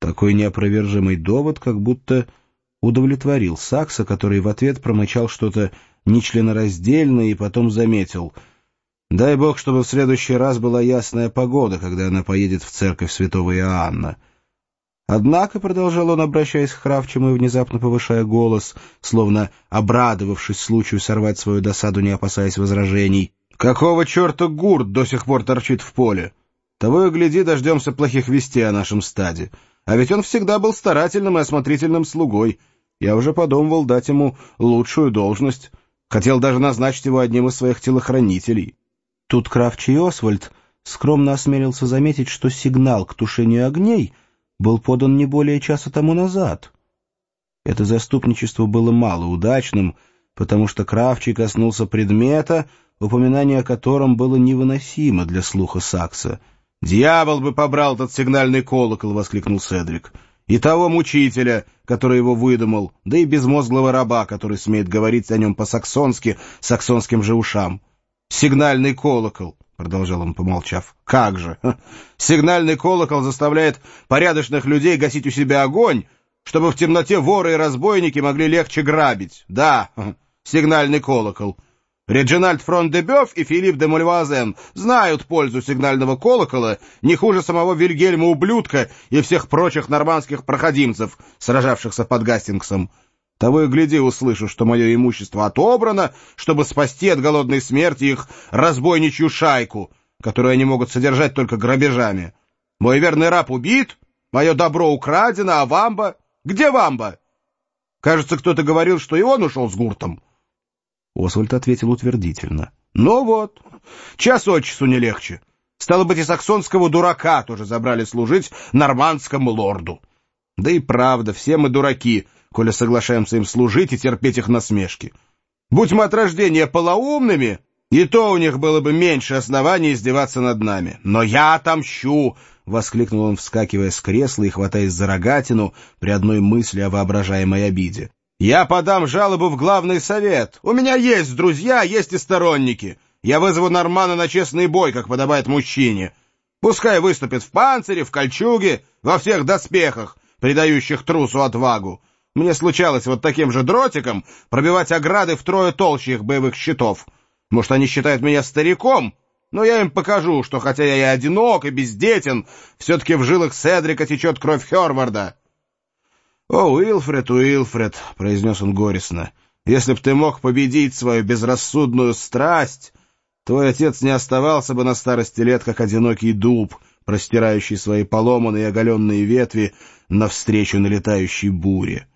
Такой неопровержимый довод как будто удовлетворил Сакса, который в ответ промычал что-то нечленораздельное и потом заметил: «Дай бог, чтобы в следующий раз была ясная погода, когда она поедет в церковь святого Иоанна». Однако, — продолжал он, обращаясь к Кравчему и внезапно повышая голос, словно обрадовавшись случаю сорвать свою досаду, не опасаясь возражений, — «какого черта гурт до сих пор торчит в поле? Того и гляди, дождемся плохих вестей о нашем стаде. А ведь он всегда был старательным и осмотрительным слугой. Я уже подумывал дать ему лучшую должность. Хотел даже назначить его одним из своих телохранителей». Тут Кравчий Освальд скромно осмелился заметить, что сигнал к тушению огней был подан не более часа тому назад. Это заступничество было малоудачным, потому что Кравчий коснулся предмета, упоминание о котором было невыносимо для слуха Сакса. «Дьявол бы побрал этот сигнальный колокол!» — воскликнул Седрик. «И того мучителя, который его выдумал, да и безмозглого раба, который смеет говорить о нем по-саксонски, саксонским же ушам. Сигнальный колокол!» — продолжал он, помолчав. «Как же! Сигнальный колокол заставляет порядочных людей гасить у себя огонь, чтобы в темноте воры и разбойники могли легче грабить. Да, сигнальный колокол. Реджинальд Фрон-де-Бёв и Филипп де Мульвазен знают пользу сигнального колокола не хуже самого Вильгельма-ублюдка и всех прочих нормандских проходимцев, сражавшихся под Гастингсом. Того и гляди, услышу, что мое имущество отобрано, чтобы спасти от голодной смерти их разбойничью шайку, которую они могут содержать только грабежами. Мой верный раб убит, мое добро украдено, а Вамба? Где Вамба? Кажется, кто-то говорил, что и он ушел с гуртом». Освальд ответил утвердительно. «Ну вот, час от часу не легче. Стало быть, и саксонского дурака тоже забрали служить нормандскому лорду. Да и правда, все мы дураки, коли соглашаемся им служить и терпеть их насмешки. Будь мы от рождения полоумными, и то у них было бы меньше оснований издеваться над нами. Но я отомщу!» — воскликнул он, вскакивая с кресла и хватаясь за рогатину при одной мысли о воображаемой обиде. «Я подам жалобу в главный совет. У меня есть друзья, есть и сторонники. Я вызову Нормана на честный бой, как подобает мужчине. Пускай выступит в панцире, в кольчуге, во всех доспехах, придающих трусу отвагу. Мне случалось вот таким же дротиком пробивать ограды втрое толще их боевых щитов. Может, они считают меня стариком, но я им покажу, что хотя я и одинок, и бездетен, все-таки в жилах Седрика течет кровь Херварда». «О, Уилфред, Уилфред», — произнес он горестно, — «если б ты мог победить свою безрассудную страсть, твой отец не оставался бы на старости лет, как одинокий дуб, простирающий свои поломанные и оголенные ветви навстречу налетающей буре».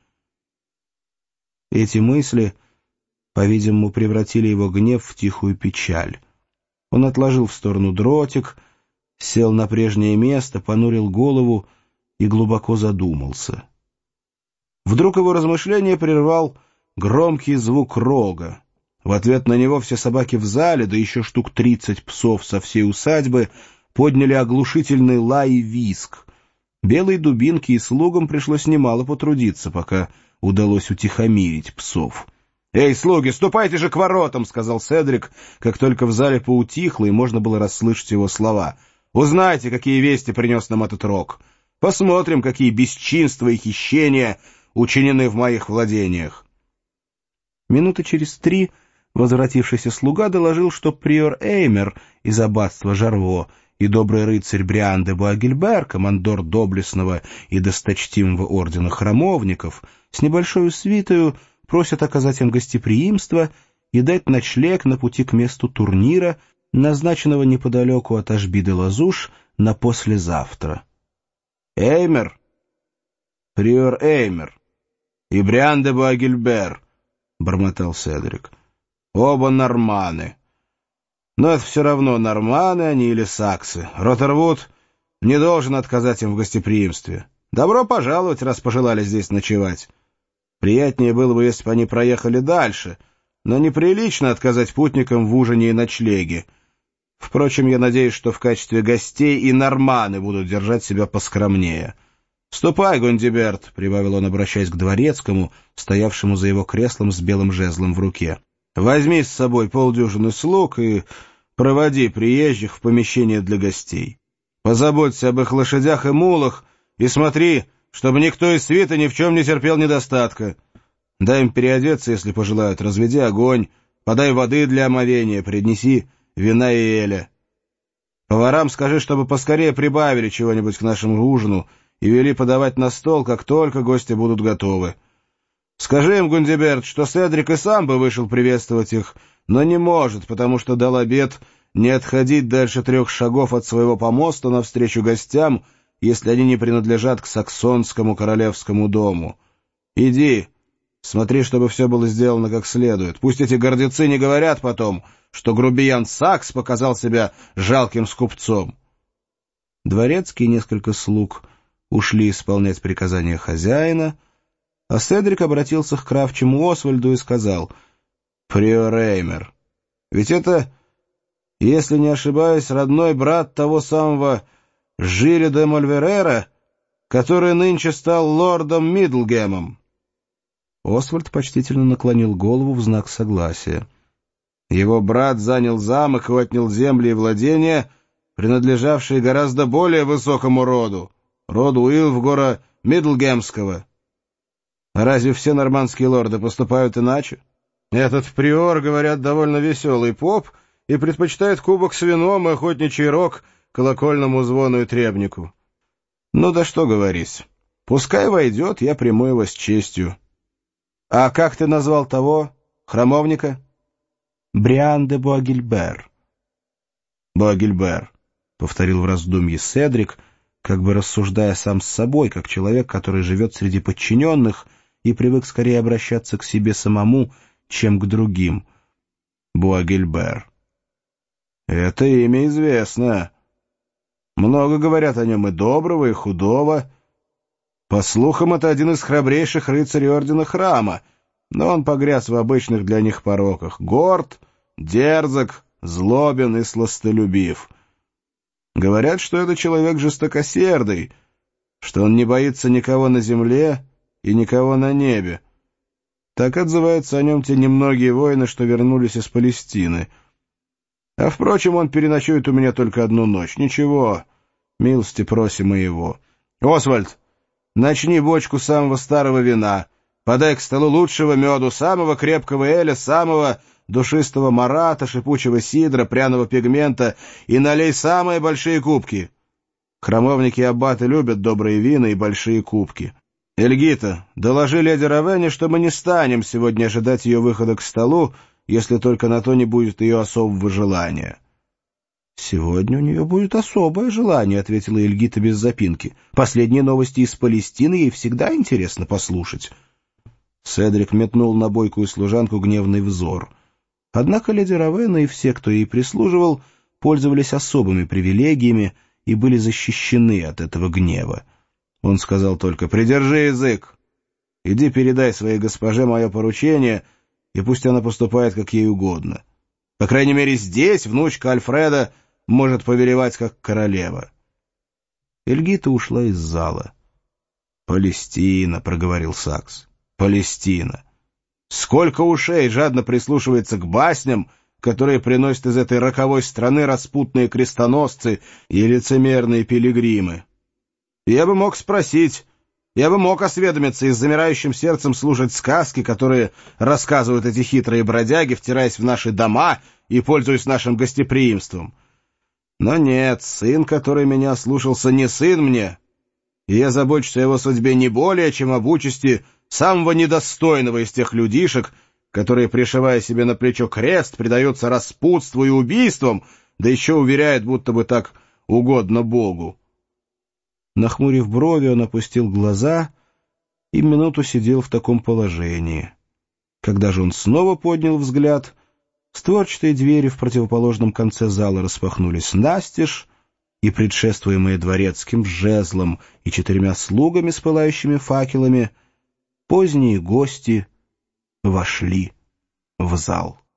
Эти мысли, по-видимому, превратили его гнев в тихую печаль. Он отложил в сторону дротик, сел на прежнее место, понурил голову и глубоко задумался. Вдруг его размышление прервал громкий звук рога. В ответ на него все собаки в зале, да еще штук 30 псов со всей усадьбы, подняли оглушительный лай и визг. Белой дубинке и слугам пришлось немало потрудиться, пока удалось утихомирить псов. «Эй, слуги, ступайте же к воротам!» — сказал Седрик, как только в зале поутихло и можно было расслышать его слова. «Узнайте, какие вести принес нам этот рог. Посмотрим, какие бесчинства и хищения учинены в моих владениях». Минуты через 3 возвратившийся слуга доложил, что приор Эймер из аббатства Жарво и добрый рыцарь Бриан де Буагильбер, командор доблестного и досточтимого ордена храмовников, с небольшой свитою просят оказать им гостеприимство и дать ночлег на пути к месту турнира, назначенного неподалеку от Ашби-де-Лазуш на послезавтра. «Эймер, приор Эймер и Бриан де Буагильбер», — бормотал Седрик, — «оба норманы. Но это все равно, норманы они или саксы. Роттервуд не должен отказать им в гостеприимстве. Добро пожаловать, раз пожелали здесь ночевать. Приятнее было бы, если бы они проехали дальше, но неприлично отказать путникам в ужине и ночлеге. Впрочем, я надеюсь, что в качестве гостей и норманы будут держать себя поскромнее. «Ступай, Гондиберт», — прибавил он, обращаясь к дворецкому, стоявшему за его креслом с белым жезлом в руке. «Возьми с собой полдюжины слуг и проводи приезжих в помещение для гостей. Позаботься об их лошадях и мулах и смотри, чтобы никто из свиты ни в чем не терпел недостатка. Дай им переодеться, если пожелают, разведи огонь, подай воды для омовения, принеси вина и эля. Поварам скажи, чтобы поскорее прибавили чего-нибудь к нашему ужину и вели подавать на стол, как только гости будут готовы. Скажи им, Гундиберт, что Седрик и сам бы вышел приветствовать их, но не может, потому что дал обет не отходить дальше 3 шагов от своего помоста навстречу гостям, если они не принадлежат к саксонскому королевскому дому. Иди, смотри, чтобы все было сделано как следует. Пусть эти гордецы не говорят потом, что грубиян Сакс показал себя жалким скупцом. Дворецкий и несколько слуг ушли исполнять приказания хозяина, а Седрик обратился к кравчему Освальду и сказал: «Приор Эймер, ведь это, если не ошибаюсь, родной брат того самого Жиля де Мольверера, который нынче стал лордом Мидлгемом». Освальд почтительно наклонил голову в знак согласия. Его брат занял замок и отнял земли и владения, принадлежавшие гораздо более высокому роду Уилфгора Мидлгемского. А разве все нормандские лорды поступают иначе? Этот приор, говорят, довольно веселый поп и предпочитает кубок с вином и охотничий рог колокольному звону и требнику. Ну да что говорить, пускай войдет, я приму его с честью. А как ты назвал того, храмовника? Бриан де Буагильбер. Буагильбер, повторил в раздумье Седрик, как бы рассуждая сам с собой, как человек, который живет среди подчиненных и привык скорее обращаться к себе самому, чем к другим. Буагильбер. Это имя известно. Много говорят о нем и доброго, и худого. По слухам, это один из храбрейших рыцарей Ордена Храма, но он погряз в обычных для них пороках. Горд, дерзок, злобен и сластолюбив. Говорят, что это человек жестокосердый, что он не боится никого на земле и никого на небе. Так отзываются о нем те немногие воины, что вернулись из Палестины. А, впрочем, он переночует у меня только 1 ночь. Ничего, милости просим и его. Освальд, начни бочку самого старого вина, подай к столу лучшего меду, самого крепкого эля, самого душистого марата, шипучего сидра, пряного пигмента и налей самые большие кубки. Храмовники и аббаты любят добрые вина и большие кубки. Эльгита, доложи леди Равене, что мы не станем сегодня ожидать ее выхода к столу, если только на то не будет ее особого желания. — Сегодня у нее будет особое желание, — ответила Эльгита без запинки. — Последние новости из Палестины ей всегда интересно послушать. Седрик метнул на бойкую служанку гневный взор. Однако леди Равена и все, кто ей прислуживал, пользовались особыми привилегиями и были защищены от этого гнева. Он сказал только: «Придержи язык! Иди передай своей госпоже мое поручение, и пусть она поступает, как ей угодно. По крайней мере, здесь внучка Альфреда может повелевать, как королева». Эльгита ушла из зала. «Палестина», — проговорил Сакс, — «Палестина. Сколько ушей жадно прислушивается к басням, которые приносят из этой роковой страны распутные крестоносцы и лицемерные пилигримы. Я бы мог спросить, я бы мог осведомиться и с замирающим сердцем слушать сказки, которые рассказывают эти хитрые бродяги, втираясь в наши дома и пользуясь нашим гостеприимством. Но нет, сын, который меня слушался, не сын мне, и я забочусь о его судьбе не более, чем об участи самого недостойного из тех людишек, которые, пришивая себе на плечо крест, предаются распутству и убийствам, да еще уверяют, будто бы так угодно Богу». Нахмурив брови, он опустил глаза и минуту сидел в таком положении. Когда же он снова поднял взгляд, створчатые двери в противоположном конце зала распахнулись настежь, и, предшествуемые дворецким жезлом и 4 слугами с пылающими факелами, поздние гости вошли в зал.